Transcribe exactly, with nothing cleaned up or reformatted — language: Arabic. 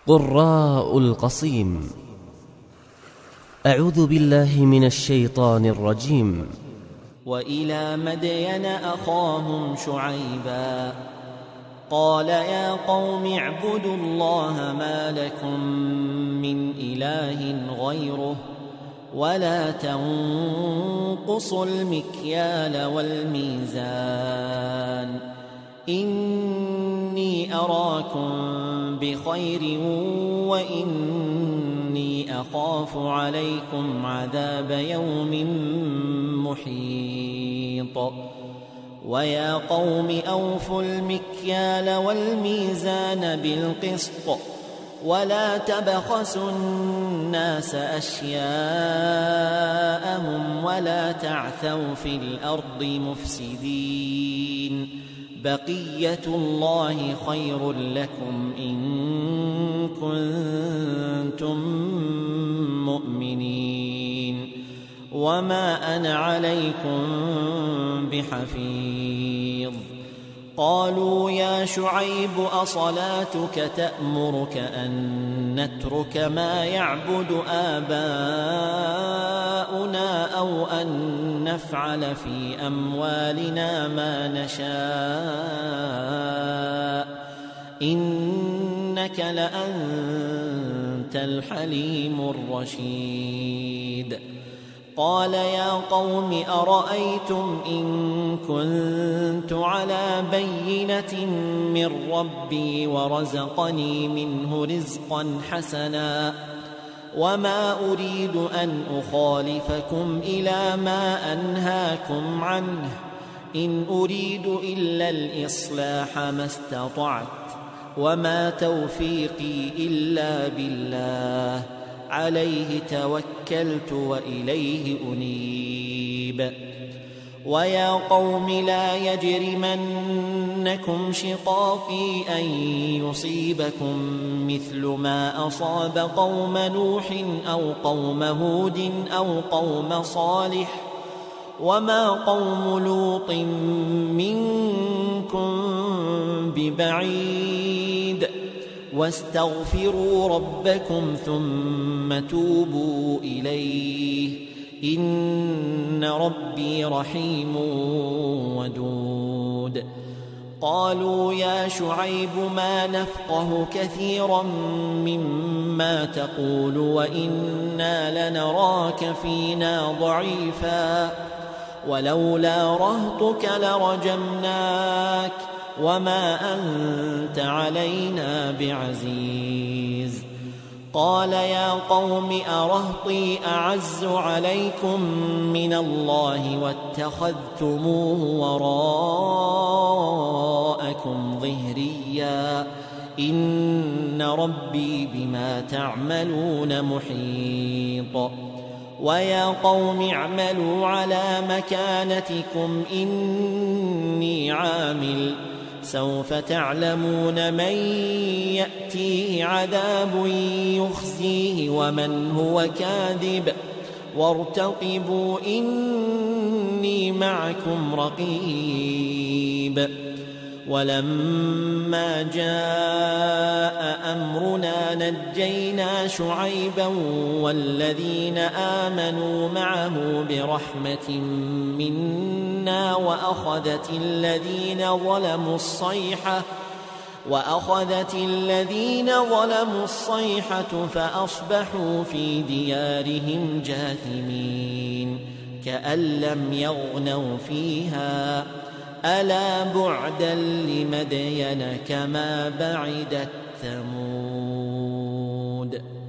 قراء القصيم. أعوذ بالله من الشيطان الرجيم. وإلى مدين أخاهم شعيبا قال يا قوم اعبدوا الله ما لكم من إله غيره ولا تنقصوا المكيال والميزان إني أراكم بخير وإني أخاف عليكم عذاب يوم محيط ويا قوم أوفوا المكيال والميزان بالقسط ولا تبخسوا الناس أشياءهم ولا تعثوا في الأرض مفسدين بقية الله خير لكم إن كنتم مؤمنين وما أنا عليكم بحفيظ قالوا يا شعيب أصلاتك تأمرك أن نترك ما يعبد آباؤنا أو أن نفعل في أموالنا ما نشاء إنك لأنت الحليم الرشيد قال يا قوم أرأيتم إن كنت على بينة من ربي ورزقني منه رزقا حسنا وما أريد أن أخالفكم إلى ما أنهاكم عنه إن أريد إلا الإصلاح ما استطعت وما توفيقي إلا بالله عليه توكلت وإليه أنيب ويا قوم لا يجرمنكم شقاقي أن يصيبكم مثل ما أصاب قوم نوح أو قوم هود أو قوم صالح وما قوم لوط منكم ببعيد واستغفروا ربكم ثم توبوا إليه إن ربي رحيم ودود قالوا يا شعيب ما نفقه كثيرا مما تقول وإنا لنراك فينا ضعيفا ولولا رهطك لرجمناك وما أنت علينا بعزيز قال يا قوم أرهطي أعز عليكم من الله واتخذتموه وراءكم ظهريا إن ربي بما تعملون محيط ويا قوم اعملوا على مكانتكم إني عامل سوف تعلمون من يأتيه عذاب يخزيه ومن هو كاذب وارتقبوا إني معكم رقيب ولما جاء أمرنا نجينا شعيبا والذين آمنوا معه برحمة منا وأخذت الذين ظلموا الصيحة وأخذت الذين ظلموا الصيحة فأصبحوا في ديارهم جاثمين كأن لم يغنوا فيها ألا بعدا لمدين كما بعدت ثمود.